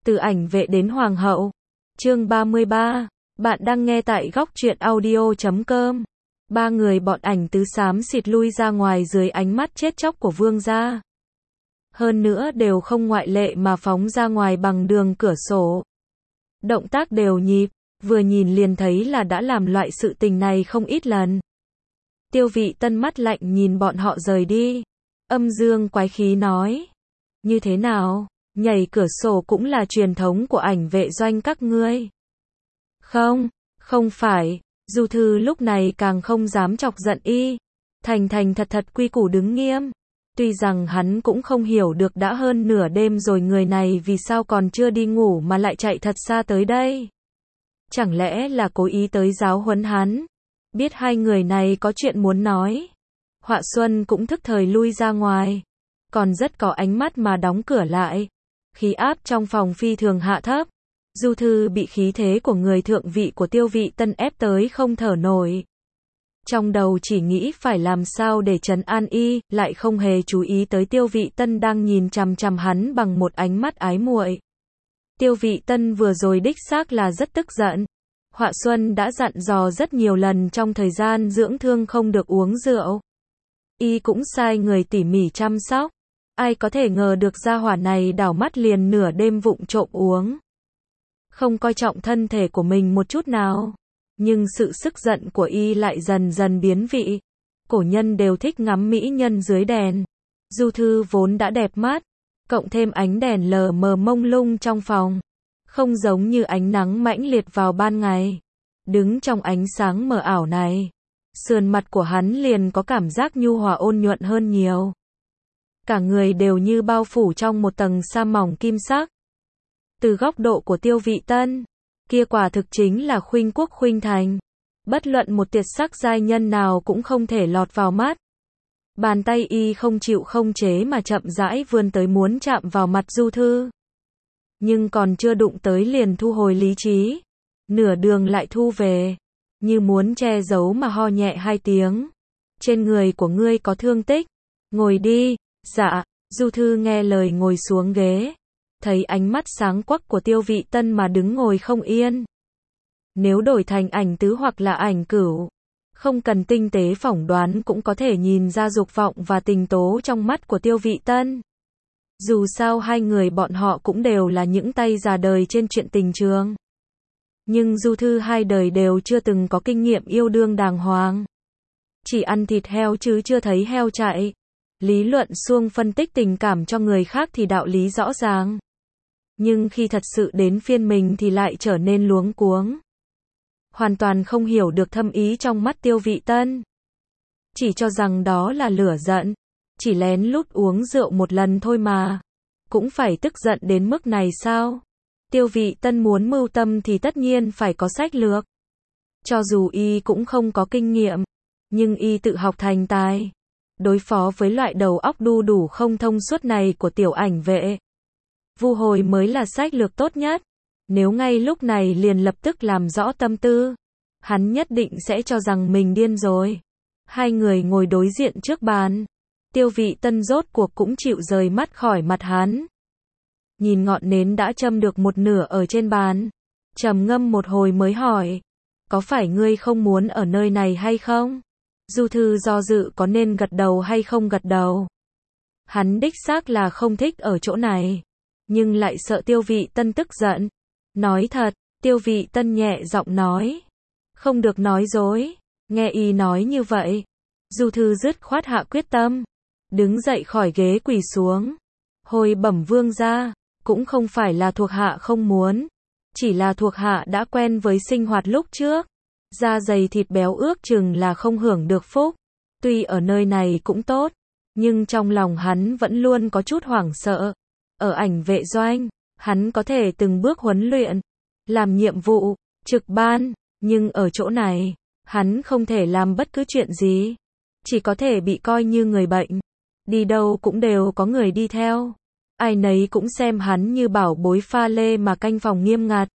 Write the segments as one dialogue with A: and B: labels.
A: Từ ảnh vệ đến hoàng hậu. Chương 33. Bạn đang nghe tại góc truyện audio.com. Ba người bọn ảnh tứ xám xịt lui ra ngoài dưới ánh mắt chết chóc của vương gia. Hơn nữa đều không ngoại lệ mà phóng ra ngoài bằng đường cửa sổ. Động tác đều nhịp, vừa nhìn liền thấy là đã làm loại sự tình này không ít lần. Tiêu Vị Tân mắt lạnh nhìn bọn họ rời đi. Âm dương quái khí nói. Như thế nào, nhảy cửa sổ cũng là truyền thống của ảnh vệ doanh các ngươi. Không phải, Du Thư lúc này càng không dám chọc giận y. Thành thật quy củ đứng nghiêm. Tuy rằng hắn cũng không hiểu được đã hơn nửa đêm rồi người này vì sao còn chưa đi ngủ mà lại chạy thật xa tới đây. Chẳng lẽ là cố ý tới giáo huấn hắn? Biết hai người này có chuyện muốn nói. Họa Xuân cũng thức thời lui ra ngoài. Còn rất có ánh mắt mà đóng cửa lại. Khí áp trong phòng phi thường hạ thấp. Du Thư bị khí thế của người thượng vị của Tiêu Vị Tân ép tới không thở nổi. Trong đầu chỉ nghĩ phải làm sao để trấn an y, lại không hề chú ý tới Tiêu Vị Tân đang nhìn chằm chằm hắn bằng một ánh mắt ái muội. Tiêu Vị Tân vừa rồi đích xác là rất tức giận. Họa Xuân đã dặn dò rất nhiều lần trong thời gian dưỡng thương không được uống rượu. Y cũng sai người tỉ mỉ chăm sóc. Ai có thể ngờ được gia hỏa này đảo mắt liền nửa đêm vụng trộm uống. Không coi trọng thân thể của mình một chút nào. Nhưng sự tức giận của y lại dần dần biến vị. Cổ nhân đều thích ngắm mỹ nhân dưới đèn. Du Thư vốn đã đẹp mắt, cộng thêm ánh đèn lờ mờ mông lung trong phòng. Không giống như ánh nắng mãnh liệt vào ban ngày. Đứng trong ánh sáng mờ ảo này, sườn mặt của hắn liền có cảm giác nhu hòa ôn nhuận hơn nhiều. Cả người đều như bao phủ trong một tầng sa mỏng kim sắc. Từ góc độ của Tiêu Vị Tân, kia quả thực chính là khuynh quốc khuynh thành. Bất luận một tuyệt sắc giai nhân nào cũng không thể lọt vào mắt. Bàn tay y không chịu không chế mà chậm rãi vươn tới muốn chạm vào mặt Du Thư. Nhưng còn chưa đụng tới liền thu hồi lý trí. Nửa đường lại thu về. Như muốn che giấu mà ho nhẹ hai tiếng. Trên người của ngươi có thương tích. Ngồi đi. Dạ. Du Thư nghe lời ngồi xuống ghế. Thấy ánh mắt sáng quắc của Tiêu Vị Tân mà đứng ngồi không yên. Nếu đổi thành ảnh tứ hoặc là ảnh cửu, không cần tinh tế phỏng đoán cũng có thể nhìn ra dục vọng và tình tố trong mắt của Tiêu Vị Tân. Dù sao hai người bọn họ cũng đều là những tay già đời trên chuyện tình trường. Nhưng Du Thư hai đời đều chưa từng có kinh nghiệm yêu đương đàng hoàng. Chỉ ăn thịt heo chứ chưa thấy heo chạy. Lý luận suông phân tích tình cảm cho người khác thì đạo lý rõ ràng. Nhưng khi thật sự đến phiên mình thì lại trở nên luống cuống. Hoàn toàn không hiểu được thâm ý trong mắt Tiêu Vị Tân. Chỉ cho rằng đó là lửa giận. Chỉ lén lút uống rượu một lần thôi mà. Cũng phải tức giận đến mức này sao? Tiêu Vị Tân muốn mưu tâm thì tất nhiên phải có sách lược. Cho dù y cũng không có kinh nghiệm, nhưng y tự học thành tài. Đối phó với loại đầu óc đu đủ không thông suốt này của tiểu ảnh vệ. Vu hồi mới là sách lược tốt nhất. Nếu ngay lúc này liền lập tức làm rõ tâm tư, hắn nhất định sẽ cho rằng mình điên rồi. Hai người ngồi đối diện trước bàn. Tiêu Vị Tân rốt cuộc cũng chịu rời mắt khỏi mặt hắn. Nhìn ngọn nến đã châm được một nửa ở trên bàn. Trầm ngâm một hồi mới hỏi. Có phải ngươi không muốn ở nơi này hay không? Du Thư do dự có nên gật đầu hay không gật đầu. Hắn đích xác là không thích ở chỗ này. Nhưng lại sợ Tiêu Vị Tân tức giận. Nói thật, Tiêu Vị Tân nhẹ giọng nói. Không được nói dối. Nghe y nói như vậy. Du Thư dứt khoát hạ quyết tâm. Đứng dậy khỏi ghế quỳ xuống. Hồi bẩm vương gia. Cũng không phải là thuộc hạ không muốn. Chỉ là thuộc hạ đã quen với sinh hoạt lúc trước. Da dày thịt béo ước chừng là không hưởng được phúc. Tuy ở nơi này cũng tốt. Nhưng trong lòng hắn vẫn luôn có chút hoảng sợ. Ở ảnh vệ doanh, hắn có thể từng bước huấn luyện, làm nhiệm vụ, trực ban. Nhưng ở chỗ này, hắn không thể làm bất cứ chuyện gì. Chỉ có thể bị coi như người bệnh. Đi đâu cũng đều có người đi theo. Ai nấy cũng xem hắn như bảo bối pha lê mà canh phòng nghiêm ngặt.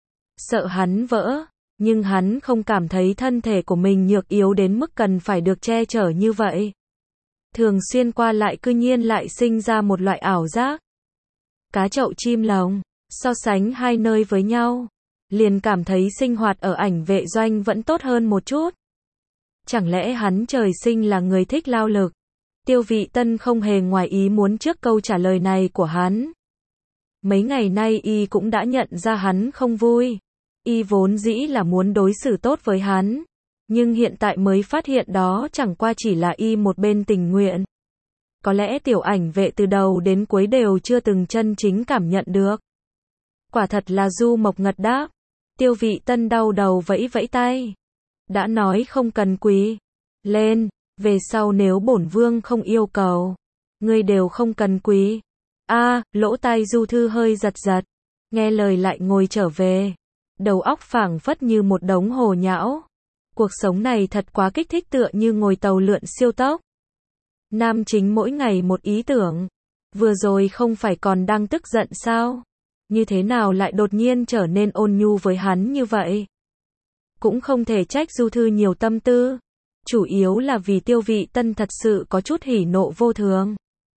A: Sợ hắn vỡ. Nhưng hắn không cảm thấy thân thể của mình nhược yếu đến mức cần phải được che chở như vậy. Thường xuyên qua lại cư nhiên lại sinh ra một loại ảo giác. Cá chậu chim lồng, So sánh hai nơi với nhau, liền cảm thấy sinh hoạt ở ảnh vệ doanh vẫn tốt hơn một chút. Chẳng lẽ hắn trời sinh là người thích lao lực? Tiêu Vị Tân không hề ngoài ý muốn trước câu trả lời này của hắn. Mấy ngày nay y cũng đã nhận ra hắn không vui. Y vốn dĩ là muốn đối xử tốt với hắn, nhưng hiện tại mới phát hiện đó chẳng qua chỉ là y một bên tình nguyện. Có lẽ tiểu ảnh vệ từ đầu đến cuối đều chưa từng chân chính cảm nhận được. Quả thật là Du Mộc ngật đáp. Tiêu Vị Tân đau đầu vẫy vẫy tay. Đã nói không cần quỳ lên, về sau nếu bổn vương không yêu cầu, ngươi đều không cần quỳ. Lỗ tai Du Thư hơi giật giật, nghe lời lại ngồi trở về. Đầu óc phảng phất như một đống hồ nhão. Cuộc sống này thật quá kích thích, tựa như ngồi tàu lượn siêu tốc. Nam chính mỗi ngày một ý tưởng. Vừa rồi không phải còn đang tức giận sao? Như thế nào lại đột nhiên trở nên ôn nhu với hắn như vậy? Cũng không thể trách Du Thư nhiều tâm tư. Chủ yếu là vì Tiêu Vị Tân thật sự có chút hỉ nộ vô thường.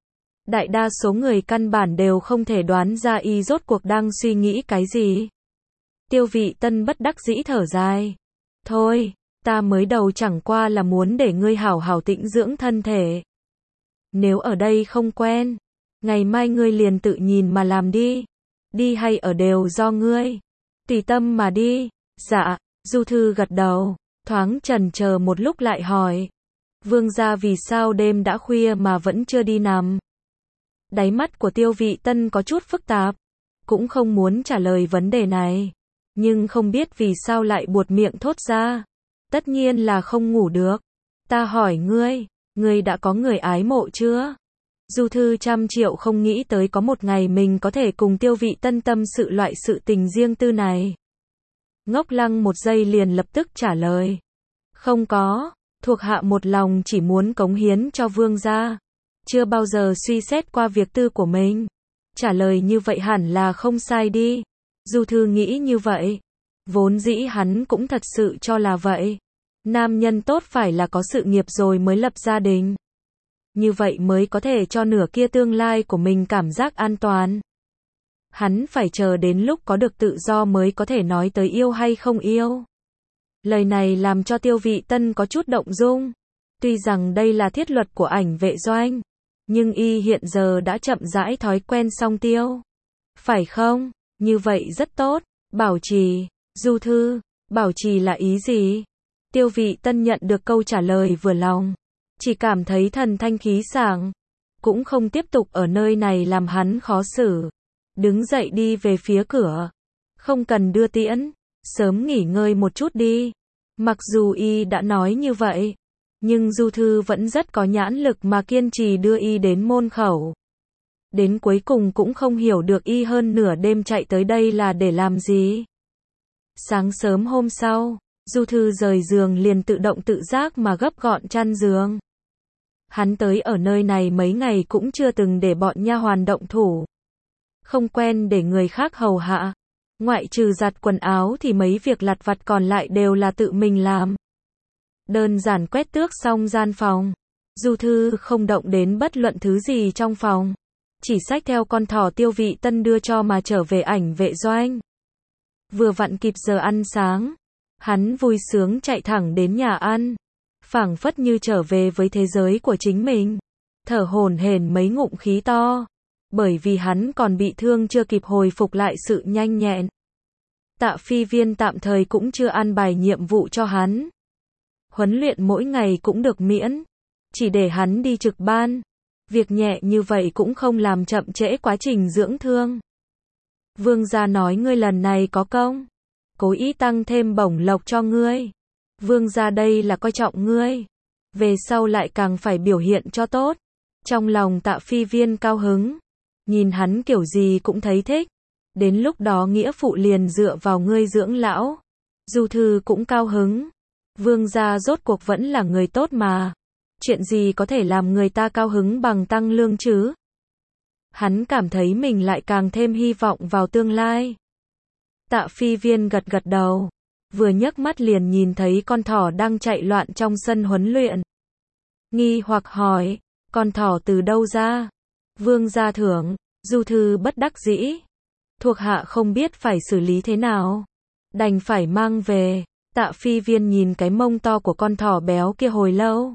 A: Đại đa số người căn bản đều không thể đoán ra y rốt cuộc đang suy nghĩ cái gì. Tiêu Vị Tân bất đắc dĩ thở dài. Thôi, ta mới đầu chẳng qua là muốn để ngươi hảo hảo tĩnh dưỡng thân thể. Nếu ở đây không quen, ngày mai ngươi liền tự nhìn mà làm đi. Đi hay ở đều do ngươi. Tùy tâm mà đi. Dạ, Du Thư gật đầu, thoáng chần chờ một lúc lại hỏi. Vương gia vì sao đêm đã khuya mà vẫn chưa đi nằm? Đáy mắt của Tiêu Vị Tân có chút phức tạp, cũng không muốn trả lời vấn đề này, nhưng không biết vì sao lại buột miệng thốt ra. Tất nhiên là không ngủ được. Ta hỏi ngươi đã có người ái mộ chưa? Du Thư trăm triệu không nghĩ tới có một ngày mình có thể cùng Tiêu Vị Tân tâm sự loại sự tình riêng tư này. Ngốc lăng một giây liền lập tức trả lời. Không có, thuộc hạ một lòng chỉ muốn cống hiến cho vương gia. Chưa bao giờ suy xét qua việc tư của mình. Trả lời như vậy hẳn là không sai đi. Du Thư nghĩ như vậy. Vốn dĩ hắn cũng thật sự cho là vậy. Nam nhân tốt phải là có sự nghiệp rồi mới lập gia đình. Như vậy mới có thể cho nửa kia tương lai của mình cảm giác an toàn. Hắn phải chờ đến lúc có được tự do mới có thể nói tới yêu hay không yêu. Lời này làm cho Tiêu Vị Tân có chút động dung. Tuy rằng đây là thiết luật của ảnh vệ doanh, nhưng y hiện giờ đã chậm rãi thói quen song tiêu. Phải không? Như vậy rất tốt. Bảo trì. Du Thư, bảo trì là ý gì? Tiêu Vị Tân nhận được câu trả lời vừa lòng. Chỉ cảm thấy thần thanh khí sảng. Cũng không tiếp tục ở nơi này làm hắn khó xử. Đứng dậy đi về phía cửa. Không cần đưa tiễn. Sớm nghỉ ngơi một chút đi. Mặc dù y đã nói như vậy, nhưng Du Thư vẫn rất có nhãn lực mà kiên trì đưa y đến môn khẩu. Đến cuối cùng cũng không hiểu được y hơn nửa đêm chạy tới đây là để làm gì. Sáng sớm hôm sau, Du Thư rời giường liền tự động tự giác mà gấp gọn chăn giường. Hắn tới ở nơi này mấy ngày cũng chưa từng để bọn nha hoàn động thủ. Không quen để người khác hầu hạ. Ngoại trừ giặt quần áo thì mấy việc lặt vặt còn lại đều là tự mình làm. Đơn giản quét tước xong gian phòng. Du Thư không động đến bất luận thứ gì trong phòng. Chỉ xách theo con thỏ Tiêu Vị Tân đưa cho mà trở về ảnh vệ doanh. Vừa vặn kịp giờ ăn sáng. Hắn vui sướng chạy thẳng đến nhà ăn. Phảng phất như trở về với thế giới của chính mình. Thở hổn hển mấy ngụm khí to. Bởi vì hắn còn bị thương chưa kịp hồi phục lại sự nhanh nhẹn. Tạ Phi Viên tạm thời cũng chưa an bài nhiệm vụ cho hắn. Huấn luyện mỗi ngày cũng được miễn. Chỉ để hắn đi trực ban. Việc nhẹ như vậy cũng không làm chậm trễ quá trình dưỡng thương. Vương gia nói ngươi lần này có công. Cố ý tăng thêm bổng lộc cho ngươi. Vương gia đây là coi trọng ngươi. Về sau lại càng phải biểu hiện cho tốt. Trong lòng Tạ Phi Viên cao hứng. Nhìn hắn kiểu gì cũng thấy thích. Đến lúc đó nghĩa phụ liền dựa vào ngươi dưỡng lão. Du Thư cũng cao hứng. Vương gia rốt cuộc vẫn là người tốt mà. Chuyện gì có thể làm người ta cao hứng bằng tăng lương chứ? Hắn cảm thấy mình lại càng thêm hy vọng vào tương lai. Tạ Phi Viên gật gật đầu. Vừa nhấc mắt liền nhìn thấy con thỏ đang chạy loạn trong sân huấn luyện. Nghi hoặc hỏi, con thỏ từ đâu ra? Vương gia thưởng. Du Thư bất đắc dĩ. Thuộc hạ không biết phải xử lý thế nào. Đành phải mang về. Tạ Phi Viên nhìn cái mông to của con thỏ béo kia hồi lâu.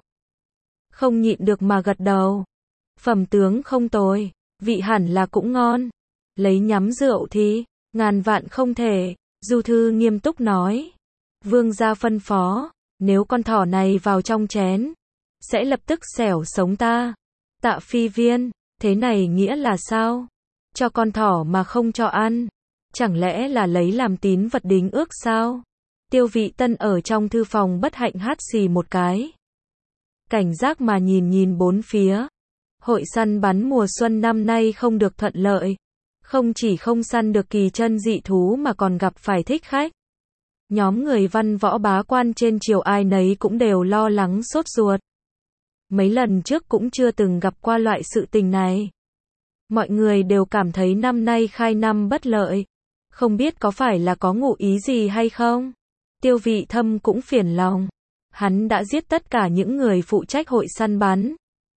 A: Không nhịn được mà gật đầu. Phẩm tướng không tồi, vị hẳn là cũng ngon. Lấy nhắm rượu thì, ngàn vạn không thể. Du Thư nghiêm túc nói. Vương gia phân phó, nếu con thỏ này vào trong chén, sẽ lập tức xẻo sống ta. Tạ Phi Viên, thế này nghĩa là sao? Cho con thỏ mà không cho ăn, chẳng lẽ là lấy làm tín vật đính ước sao? Tiêu Vị Tân ở trong thư phòng bất hạnh hắt xì một cái. Cảnh giác mà nhìn bốn phía. Hội săn bắn mùa xuân năm nay không được thuận lợi. Không chỉ không săn được kỳ chân dị thú mà còn gặp phải thích khách. Nhóm người văn võ bá quan trên triều ai nấy cũng đều lo lắng sốt ruột. Mấy lần trước cũng chưa từng gặp qua loại sự tình này. Mọi người đều cảm thấy năm nay khai năm bất lợi. Không biết có phải là có ngụ ý gì hay không? Tiêu Vị Thâm cũng phiền lòng. Hắn đã giết tất cả những người phụ trách hội săn bắn.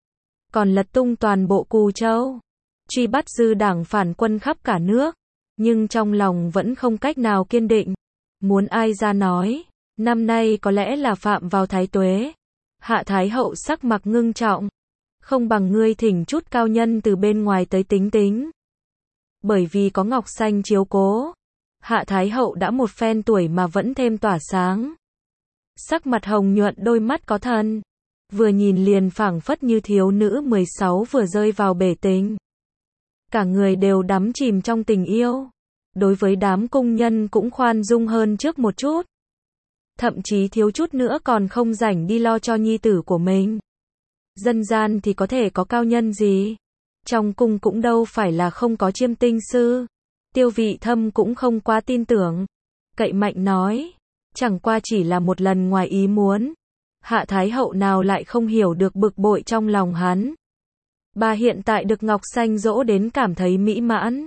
A: Còn lật tung toàn bộ Cù Châu. Truy bắt dư đảng phản quân khắp cả nước. Nhưng trong lòng vẫn không cách nào kiên định. Muốn ai ra nói, năm nay có lẽ là phạm vào thái tuế. Hạ Thái Hậu sắc mặt ngưng trọng. Không bằng ngươi thỉnh chút cao nhân từ bên ngoài tới tính tính. Bởi vì có Ngọc Xanh chiếu cố. Hạ Thái Hậu đã một phen tuổi mà vẫn thêm tỏa sáng. Sắc mặt hồng nhuận, đôi mắt có thần. Vừa nhìn liền phảng phất như thiếu nữ 16 vừa rơi vào bể tình. Cả người đều đắm chìm trong tình yêu. Đối với đám cung nhân cũng khoan dung hơn trước một chút. Thậm chí thiếu chút nữa còn không rảnh đi lo cho nhi tử của mình. Dân gian thì có thể có cao nhân gì? Trong cung cũng đâu phải là không có chiêm tinh sư. Tiêu Vị Thâm cũng không quá tin tưởng. Cậy mạnh nói. Chẳng qua chỉ là một lần ngoài ý muốn. Hạ Thái Hậu nào lại không hiểu được bực bội trong lòng hắn. Bà hiện tại được Ngọc Xanh dỗ đến cảm thấy mỹ mãn.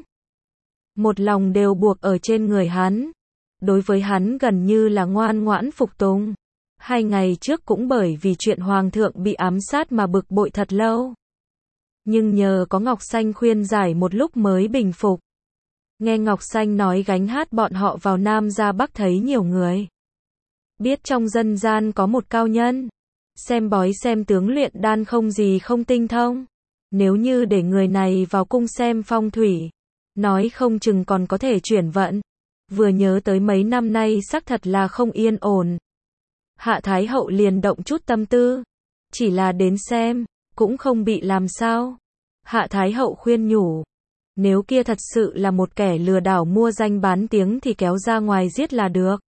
A: Một lòng đều buộc ở trên người hắn. Đối với hắn gần như là ngoan ngoãn phục tùng. 2 ngày trước cũng bởi vì chuyện hoàng thượng bị ám sát mà bực bội thật lâu. Nhưng nhờ có Ngọc Xanh khuyên giải một lúc mới bình phục. Nghe Ngọc Xanh nói gánh hát bọn họ vào Nam ra Bắc thấy nhiều người. Biết trong dân gian có một cao nhân. Xem bói xem tướng luyện đan không gì không tinh thông. Nếu như để người này vào cung xem phong thủy. Nói không chừng còn có thể chuyển vận. Vừa nhớ tới mấy năm nay xác thật là không yên ổn. Hạ Thái Hậu liền động chút tâm tư. Chỉ là đến xem, cũng không bị làm sao. Hạ Thái Hậu khuyên nhủ. Nếu kia thật sự là một kẻ lừa đảo mua danh bán tiếng thì kéo ra ngoài giết là được.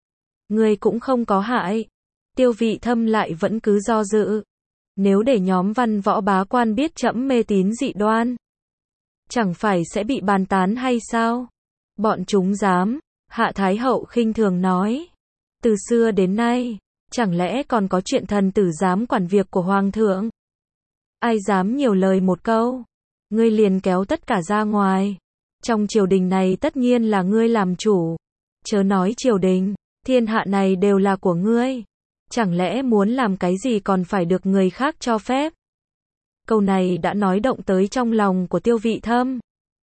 A: Người cũng không có hại. Tiêu Vị Thâm lại vẫn cứ do dự. Nếu để nhóm văn võ bá quan biết trẫm mê tín dị đoan, chẳng phải sẽ bị bàn tán hay sao? Bọn chúng dám. Hạ Thái Hậu khinh thường nói. Từ xưa đến nay, chẳng lẽ còn có chuyện thần tử dám quản việc của hoàng thượng? Ai dám nhiều lời một câu, ngươi liền kéo tất cả ra ngoài. Trong triều đình này tất nhiên là ngươi làm chủ. Chớ nói triều đình, thiên hạ này đều là của ngươi. Chẳng lẽ muốn làm cái gì còn phải được người khác cho phép? Câu này đã nói động tới trong lòng của Tiêu Vị Thâm.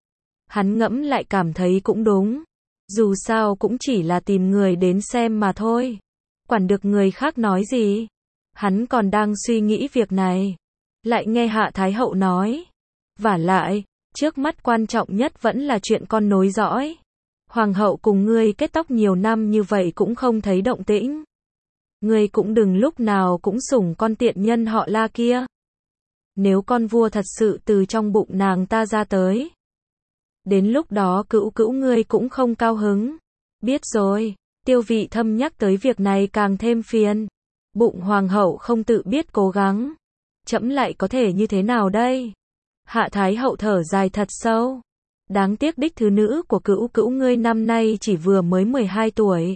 A: Hắn ngẫm lại cảm thấy cũng đúng. Dù sao cũng chỉ là tìm người đến xem mà thôi. Quản được người khác nói gì. Hắn còn đang suy nghĩ việc này. Lại nghe Hạ Thái Hậu nói. Vả lại, trước mắt quan trọng nhất vẫn là chuyện con nối dõi. Hoàng hậu cùng ngươi kết tóc nhiều năm như vậy cũng không thấy động tĩnh. Ngươi cũng đừng lúc nào cũng sủng con tiện nhân họ La kia. Nếu con vua thật sự từ trong bụng nàng ta ra tới, đến lúc đó cữu ngươi cũng không cao hứng. Biết rồi. Tiêu Vị Thâm nhắc tới việc này càng thêm phiền. Bụng hoàng hậu không tự biết cố gắng, trẫm lại có thể như thế nào đây? Hạ Thái Hậu thở dài thật sâu. Đáng tiếc đích thứ nữ của cữu ngươi năm nay chỉ vừa mới 12 tuổi.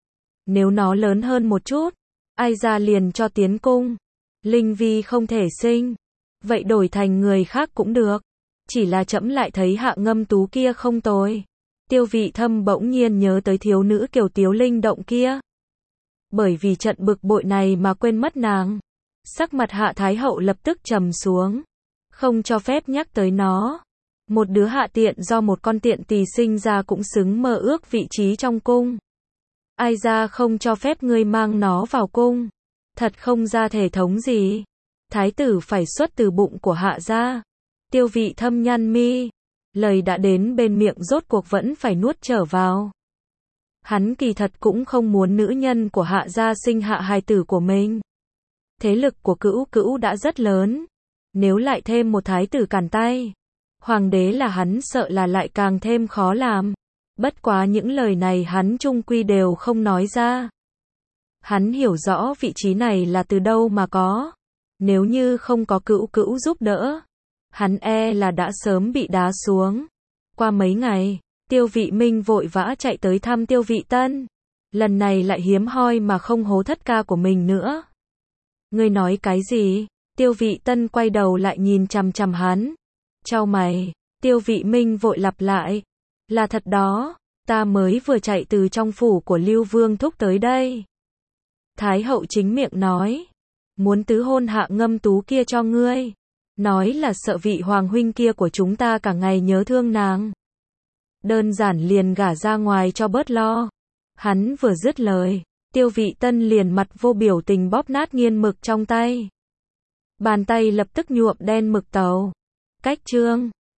A: Nếu nó lớn hơn một chút, ai ra liền cho tiến cung. Linh Vi không thể sinh, vậy đổi thành người khác cũng được. Chỉ là trẫm lại thấy Hạ Ngâm Tú kia không tồi. Tiêu Vị Thâm bỗng nhiên nhớ tới thiếu nữ Kiều Tiếu linh động kia. Bởi vì trận bực bội này mà quên mất nàng. Sắc mặt Hạ Thái Hậu lập tức trầm xuống. Không cho phép nhắc tới nó. Một đứa hạ tiện do một con tiện tỳ sinh ra cũng xứng mơ ước vị trí trong cung. Ai ra không cho phép ngươi mang nó vào cung. Thật không ra thể thống gì. Thái tử phải xuất từ bụng của Hạ gia. Tiêu Vị thâm nhăn mi. Lời đã đến bên miệng rốt cuộc vẫn phải nuốt trở vào. Hắn kỳ thật cũng không muốn nữ nhân của Hạ gia sinh hạ hài tử của mình. Thế lực của Cữu Cữu đã rất lớn. Nếu lại thêm một thái tử cản tay, hoàng đế là hắn sợ là lại càng thêm khó làm. Bất quá những lời này hắn chung quy đều không nói ra. Hắn hiểu rõ vị trí này là từ đâu mà có. Nếu như không có Cữu Cữu giúp đỡ, hắn là đã sớm bị đá xuống. Qua mấy ngày, Tiêu Vị Minh vội vã chạy tới thăm Tiêu Vị Tân. Lần này lại hiếm hoi mà không hố thất ca của mình nữa. Ngươi nói cái gì? Tiêu Vị Tân quay đầu lại nhìn chằm chằm hắn. Chau mày, Tiêu Vị Minh vội lặp lại. Là thật đó, ta mới vừa chạy từ trong phủ của Lưu Vương Thúc tới đây. Thái hậu chính miệng nói, muốn tứ hôn Hạ Ngâm Tú kia cho ngươi. Nói là sợ vị hoàng huynh kia của chúng ta cả ngày nhớ thương nàng. Đơn giản liền gả ra ngoài cho bớt lo. Hắn vừa dứt lời, Tiêu Vị Tân liền mặt vô biểu tình bóp nát nghiên mực trong tay. Bàn tay lập tức nhuộm đen mực tàu. Cách chương